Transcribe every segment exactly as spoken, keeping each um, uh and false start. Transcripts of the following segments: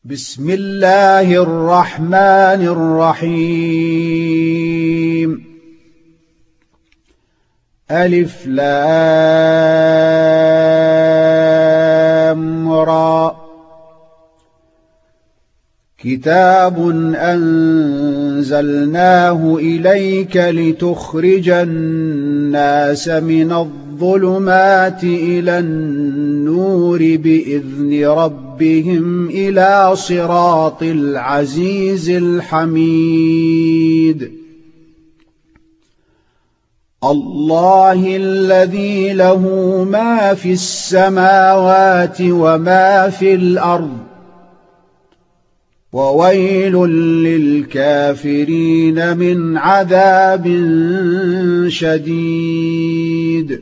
بسم الله الرحمن الرحيم. ألف لام را. كتاب أنزلناه إليك لتخرج الناس من الظلمات إلى النور بإذن ربهم إلى صراط العزيز الحميد. الله الذي له ما في السماوات وما في الأرض، وويل للكافرين من عذاب شديد.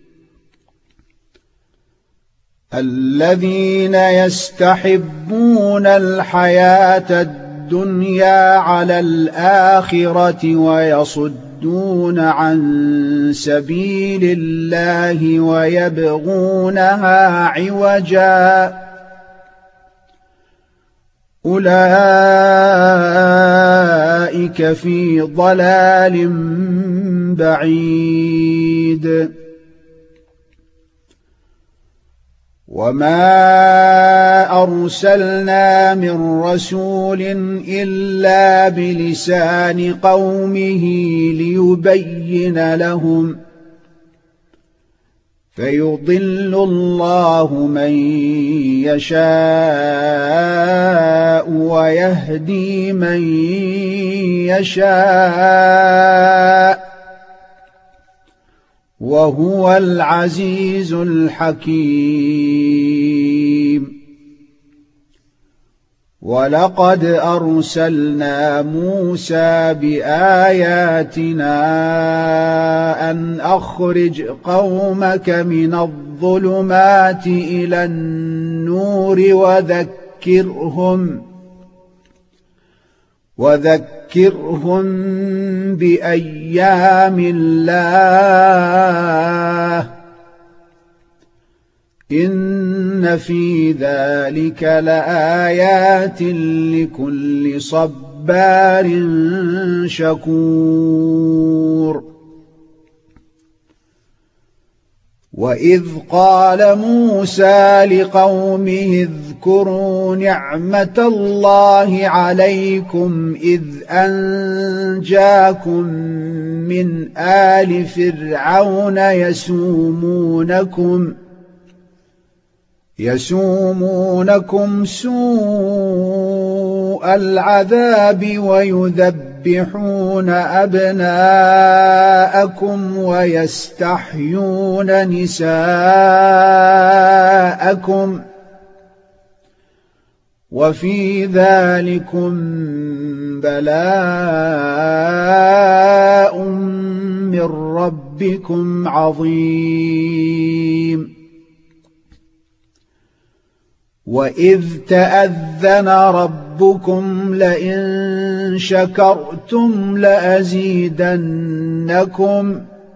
الذين يستحبون الحياة الدنيا على الآخرة ويصدون عن سبيل الله ويبغونها عوجا، أولئك في ضلال بعيد. وما أرسلنا من رسول إلا بلسان قومه ليبين لهم، فيضل الله من يشاء ويهدي من يشاء، وهو العزيز الحكيم. ولقد أرسلنا موسى بآياتنا أن أخرج قومك من الظلمات إلى النور وذكرهم وذكرهم بأيام الله، إن في ذلك لآيات لكل صبار شكور. وإذ قال موسى لقومه اذكروا نعمة الله عليكم إذ أنجاكم من آل فرعون يسومونكم يسومونكم سوء العذاب ويذبحون أبناءكم ويستحيون نساءكم، وفي ذلكم بلاء من ربكم عظيم. وإذ تأذن ربكم لئن شكرتم لأزيدنكم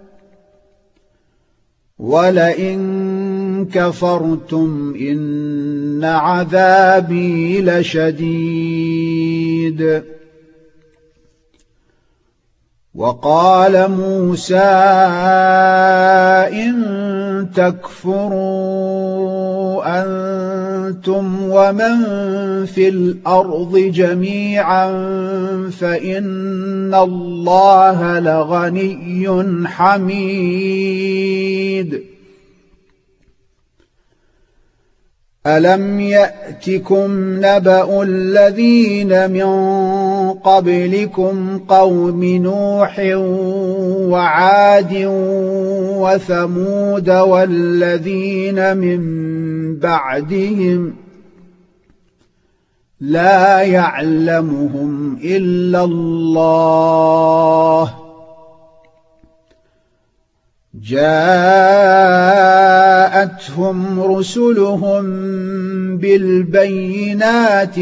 ولئن كفرتم إن عذابي لشديد. وقال موسى إن تكفروا أنتم ومن في الأرض جميعا فإن الله لغني حميد. ألم يأتكم نبأ الذين من قبلكم قوم نوح وعاد وثمود والذين من بعدهم لا يعلمهم إلا الله، جاءتهم رسلهم بالبينات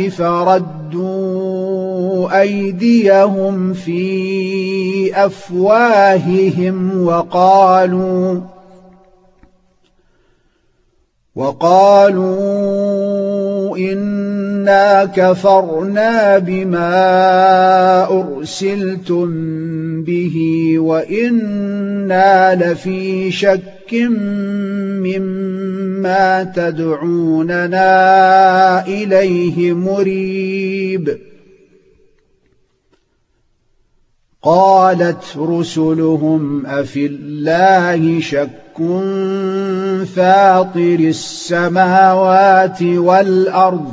فردوا أيديهم في أفواههم وقالوا وقالوا إنا كفرنا بما أرسلتم به وإنا لفي شك مما تدعوننا إليه مريب. قالت رسلهم أفي الله شك فاطر السماوات والأرض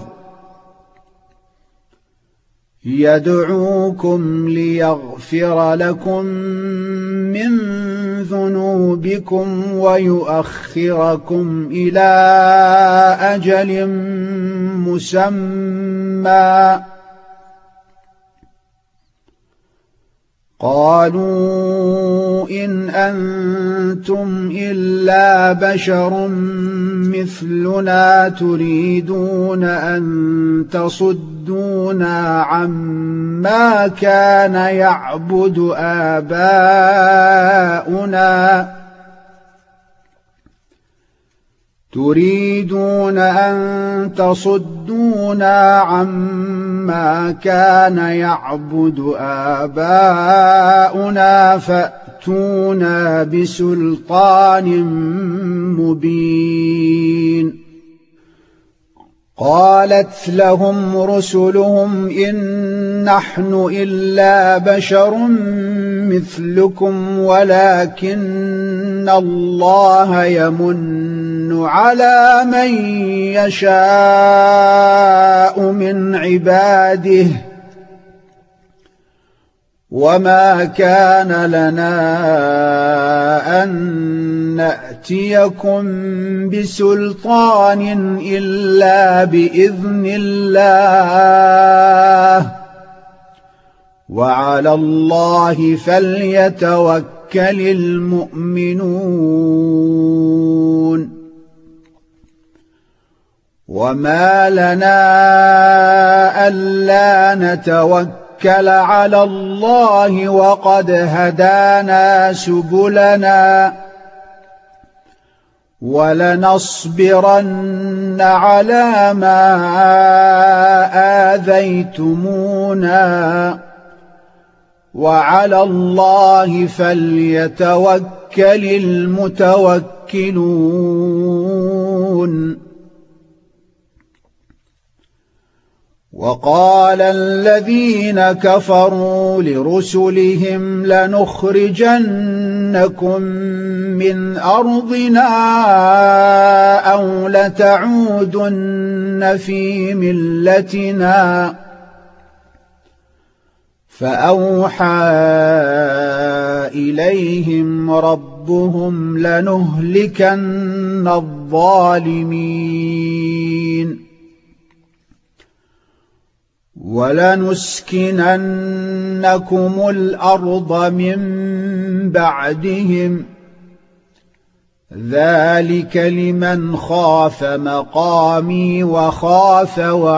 يدعوكم ليغفر لكم من ذنوبكم ويؤخركم إلى أجل مسمى. قالوا إن أنتم إلا بشر مثلنا تريدون أن تصدونا عما كان يعبد آباؤنا تريدون أن تصدونا عما كان يعبد آباؤنا فأتونا بسلطان مبين. قالت لهم رسلهم إن نحن إلا بشر مثلكم ولكن الله يمن على من يشاء من عباده وما كان لنا أن نأتيكم بسلطان إلا بإذن الله وعلى الله فليتوكل المؤمنون. وما لنا ألا نتوكل على الله وقد هدانا سبلنا ولنصبرن على ما آذيتمونا وعلى الله فليتوكل المتوكلون. وقال الذين كفروا لرسلهم لنخرجنكم من أرضنا أو لتعودن في ملتنا فأوحى إليهم ربهم لنهلكن الظالمين ولنسكننكم الأرض من بعدهم ذلك لمن خاف مقامي وخاف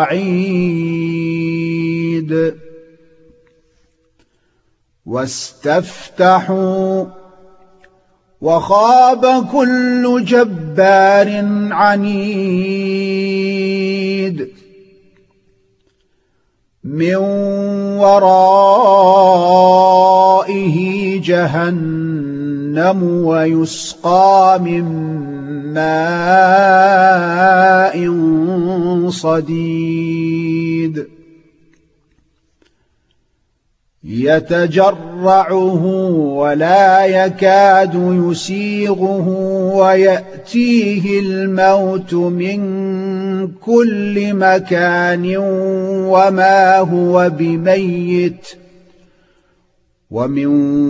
وعيد. واستفتحوا وخاب كل جبار عنيد من ورائه جهنم ويسقى من ماء صديد يتجرعه ولا يكاد يسيغه ويأتيه الموت من كل مكان وما هو بميت ومن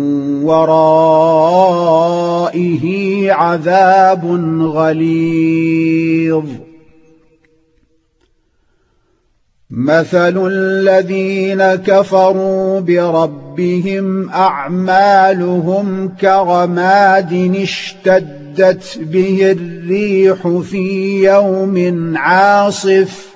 ورائه عذاب غليظ. مثل الذين كفروا بربهم أعمالهم كرماد اشتدت به الريح في يوم عاصف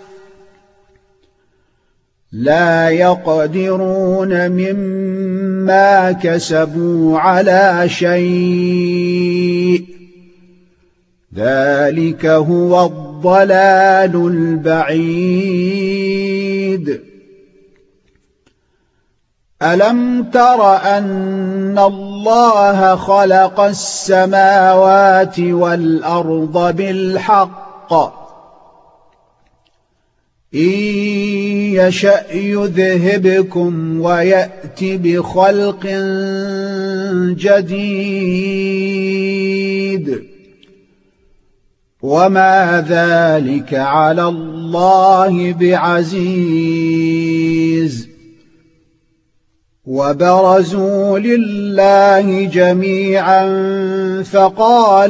لا يقدرون مما كسبوا على شيء ذلك هو الضلال الضلال البعيد ألم تر أن الله خلق السماوات والأرض بالحق إن يشأ يذهبكم ويأت بخلق جديد وما ذلك على الله بعزيز وبرزوا لله جميعا فقال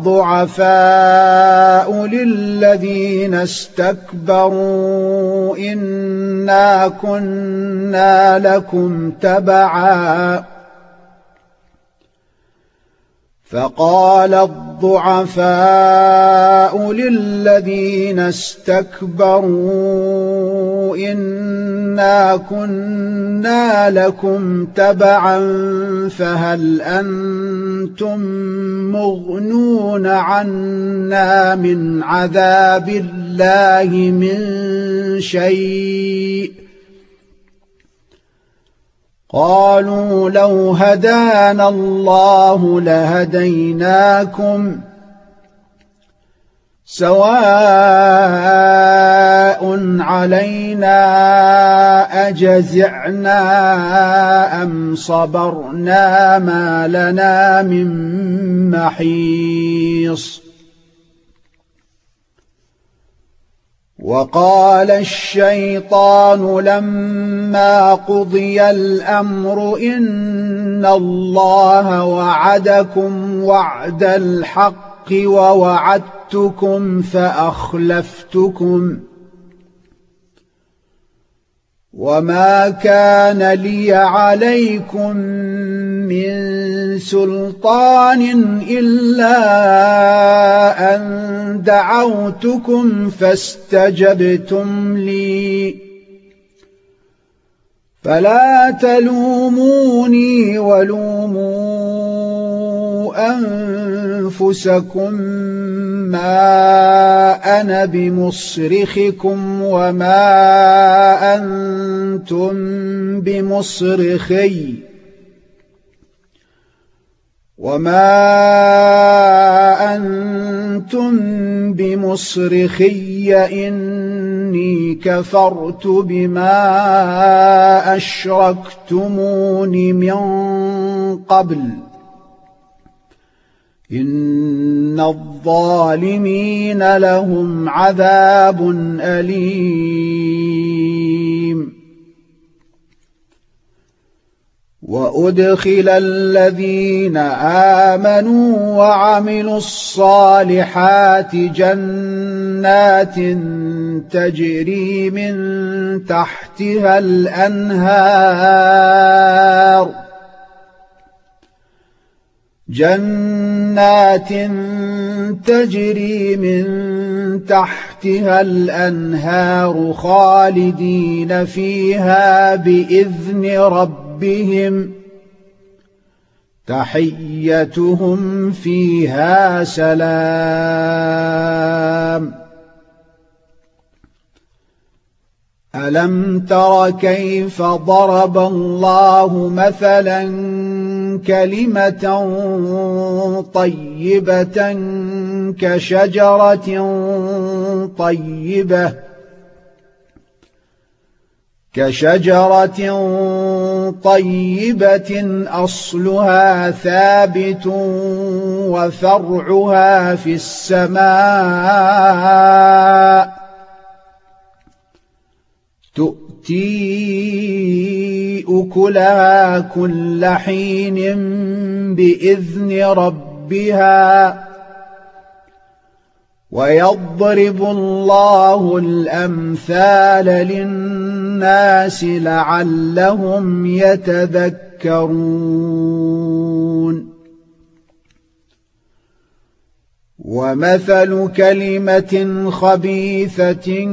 الضعفاء للذين استكبروا إنا كنا لكم تبعا فقال الضعفاء للذين استكبروا إنا كنا لكم تبعا فهل أنتم مغنون عنا من عذاب الله من شيء قالوا لو هدانا الله لهديناكم سواء علينا أجزعنا أم صبرنا ما لنا من محيص وقال الشيطان لما قضي الأمر إن الله وعدكم وعد الحق ووعدتكم فأخلفتكم وما كان لي عليكم من سلطان إلا أن دعوتكم فاستجبتم لي فلا تلوموني ولوموا أنفسكم ما أنا بمصرخكم وما أنتم بمصرخي وما أنتم بمصرخي إني كفرت بما أشركتمون من قبل إن الظالمين لهم عذاب أليم وأدخل الذين آمنوا وعملوا الصالحات جنات تجري من تحتها الأنهار جنات تجري من تحتها الأنهار خالدين فيها بإذن ربهم تحيتهم فيها سلام ألم تر كيف ضرب الله مثلا كلمة طيبة كشجرة طيبة كشجرة طيبة أصلها ثابت وفرعها في السماء تؤتي أكلها كل حين بإذن ربها ويضرب الله الأمثال للناس لعلهم يتذكرون ومثل كلمة خبيثة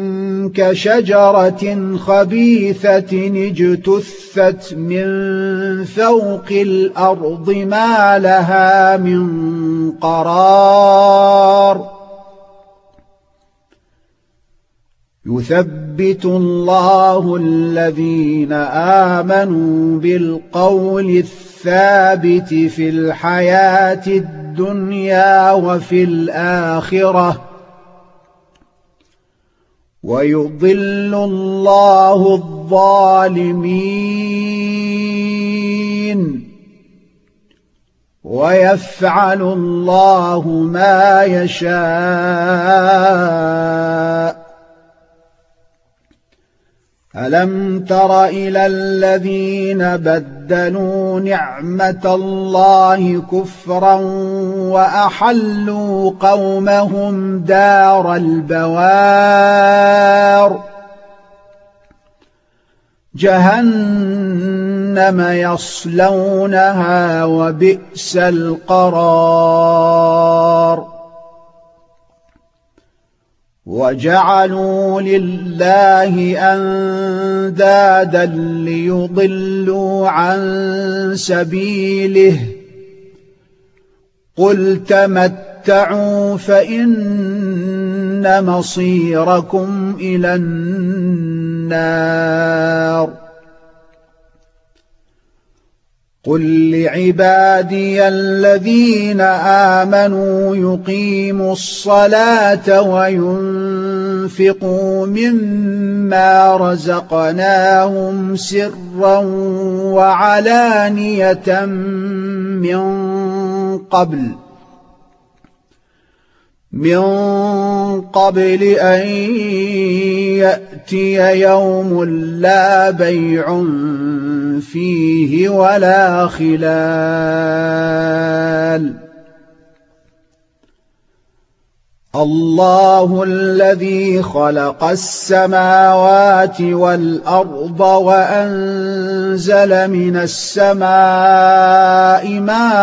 كشجرة خبيثة اجتثت من فوق الأرض ما لها من قرار يثبت الله الذين آمنوا بالقول الثابت في الحياة الدنيا وفي الآخرة ويضل الله الظالمين ويفعل الله ما يشاء. ألم تر إلى الذين بدلوا نعمة الله كفرا وأحلوا قومهم دار البوار جهنم يصلونها وبئس القرار. وجعلوا لله أندادا ليضلوا عن سبيله قل تمتعوا فإن مصيركم إلى النار. قل لعبادي الذين آمنوا يقيموا الصلاة وينفقوا مما رزقناهم سرا وعلانية من قبل من قبل أن يأتي يوم لا بيع فيه ولا خلال. الله الذي خلق السماوات والأرض وأنزل من السماء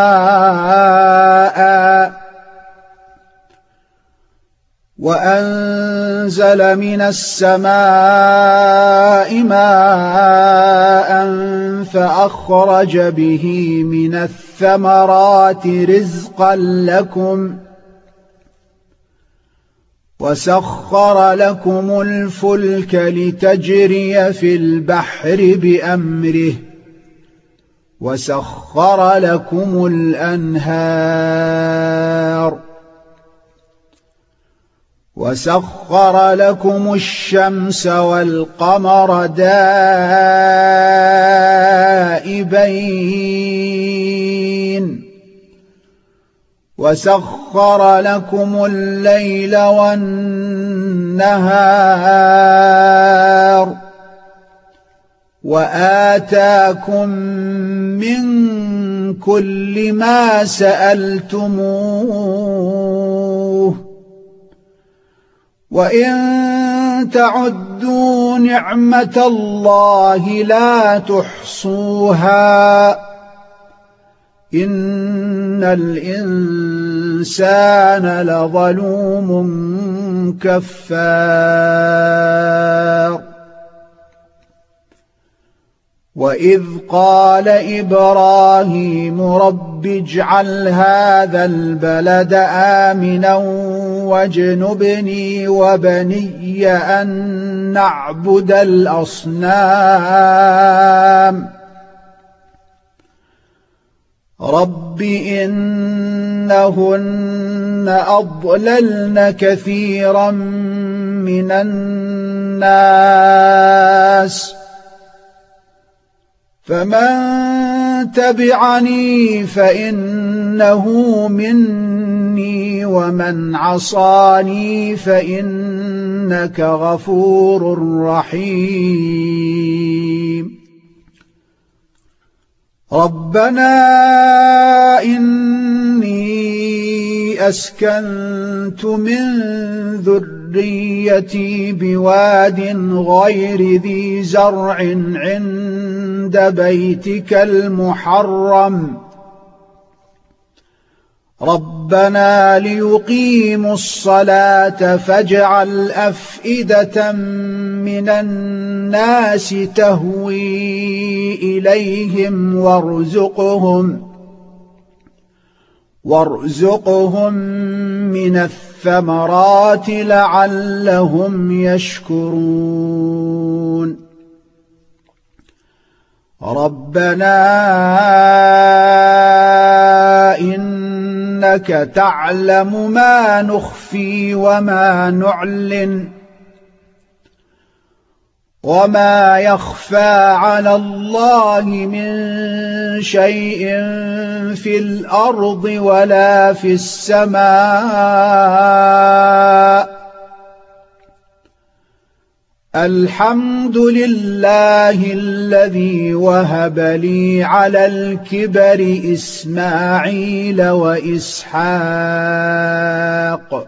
ماءً وأنزل من السماء ماء فأخرج به من الثمرات رزقا لكم وسخر لكم الفلك لتجري في البحر بأمره وسخر لكم الأنهار وسخر لكم الشمس والقمر دائبين وسخر لكم الليل والنهار وآتاكم من كل ما سألتموه وإن تعدوا نعمة الله لا تحصوها إن الإنسان لظلوم كفار. وإذ قال إبراهيم رب اجعل هذا البلد آمنا واجنبني وبني أن نعبد الأصنام رب إنهن أضللن كثيرا من الناس فمن تبعني فإنه مني ومن عصاني فإنك غفور رحيم. ربنا إني أسكنت من ذريتي بواد غير ذي زرع عند بيتك المحرم ربنا ليقيموا الصلاة فاجعل أفئدة من الناس تهوي إليهم وارزقهم وارزقهم من الثمرات لعلهم يشكرون ربنا إنك تعلم ما نخفي وما نعلن وما يخفى على الله من شيء في الأرض ولا في السماء الحمد لله الذي وهب لي على الكبر إسماعيل وإسحاق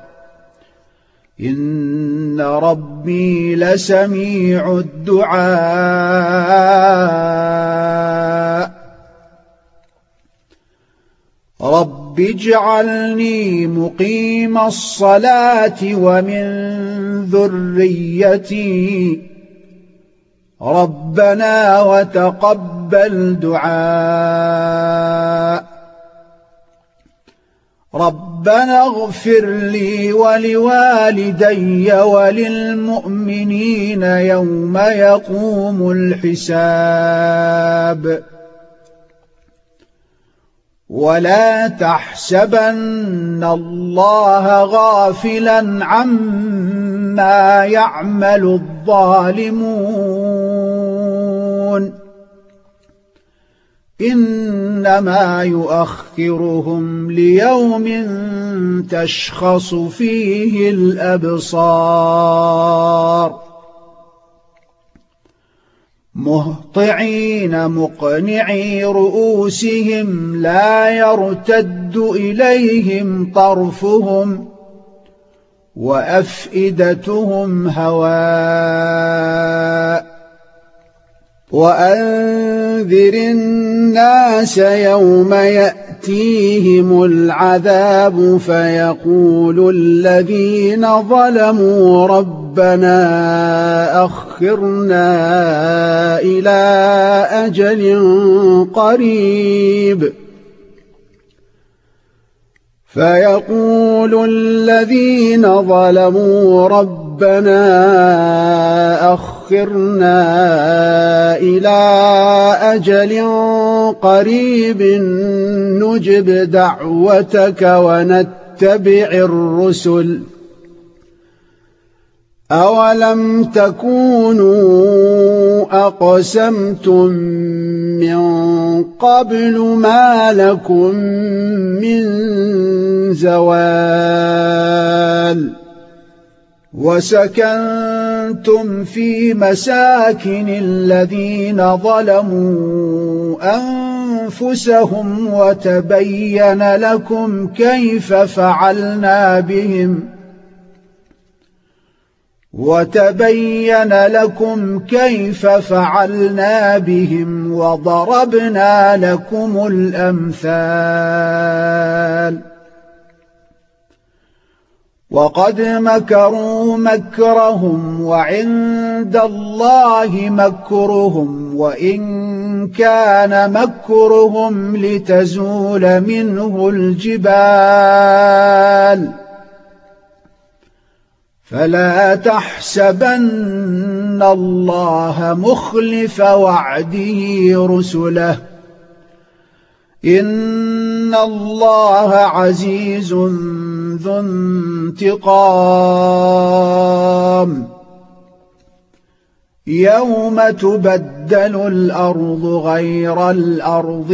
إن ربي لسميع الدعاء رب اجعلني مقيم الصلاة ومن ذريتي ربنا وتقبل دعاء ربنا اغفر لي ولوالدي وللمؤمنين يوم يقوم الحساب ولا تحسبن الله غافلا عما يعمل الظالمون إنما يؤخرهم ليوم تشخص فيه الأبصار مهطعين مقنعي رؤوسهم لا يرتد إليهم طرفهم وأفئدتهم هواء وأنذر الناس يوم يأتيهم العذاب فيقول الذين ظلموا ربنا أخرنا إلى أجل قريب فيقول الذين ظلموا ربنا أخرنا إلى أجل قريب نجب دعوتك ونتبع الرسل أولم تكونوا أقسمتم من قبل ما لكم من زوال وسكنتم في مساكن الذين ظلموا أنفسهم وتبين لكم كيف فعلنا بهم وتبين لكم كيف فعلنا بهم وضربنا لكم الأمثال وقد مكروا مكرهم وعند الله مكرهم وإن كان مكرهم لتزول منه الجبال فلا تحسبن الله مخلف وعده رسله إن الله عزيز ذو انتقام يوم تبدل الأرض غير الأرض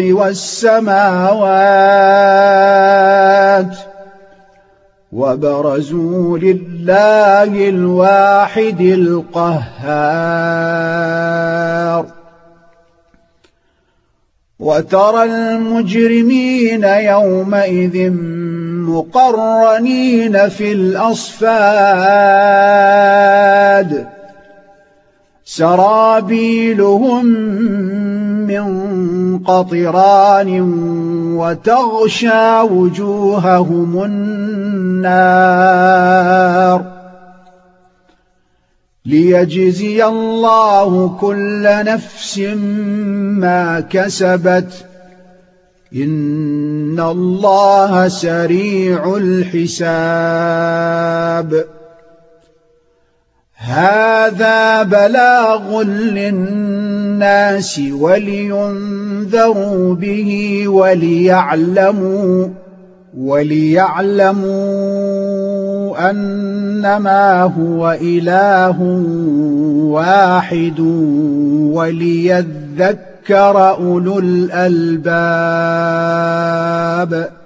والسماوات وبرزوا لله الواحد القهار وترى المجرمين يومئذ مقرنين في الأصفاد سرابيلهم من قطران وتغشى وجوههم النار ليجزي الله كل نفس ما كسبت إن الله سريع الحساب هذا بلاغ للناس ولينذروا به وليعلموا وليعلموا أنما هو إله واحد وليذكر أولو الألباب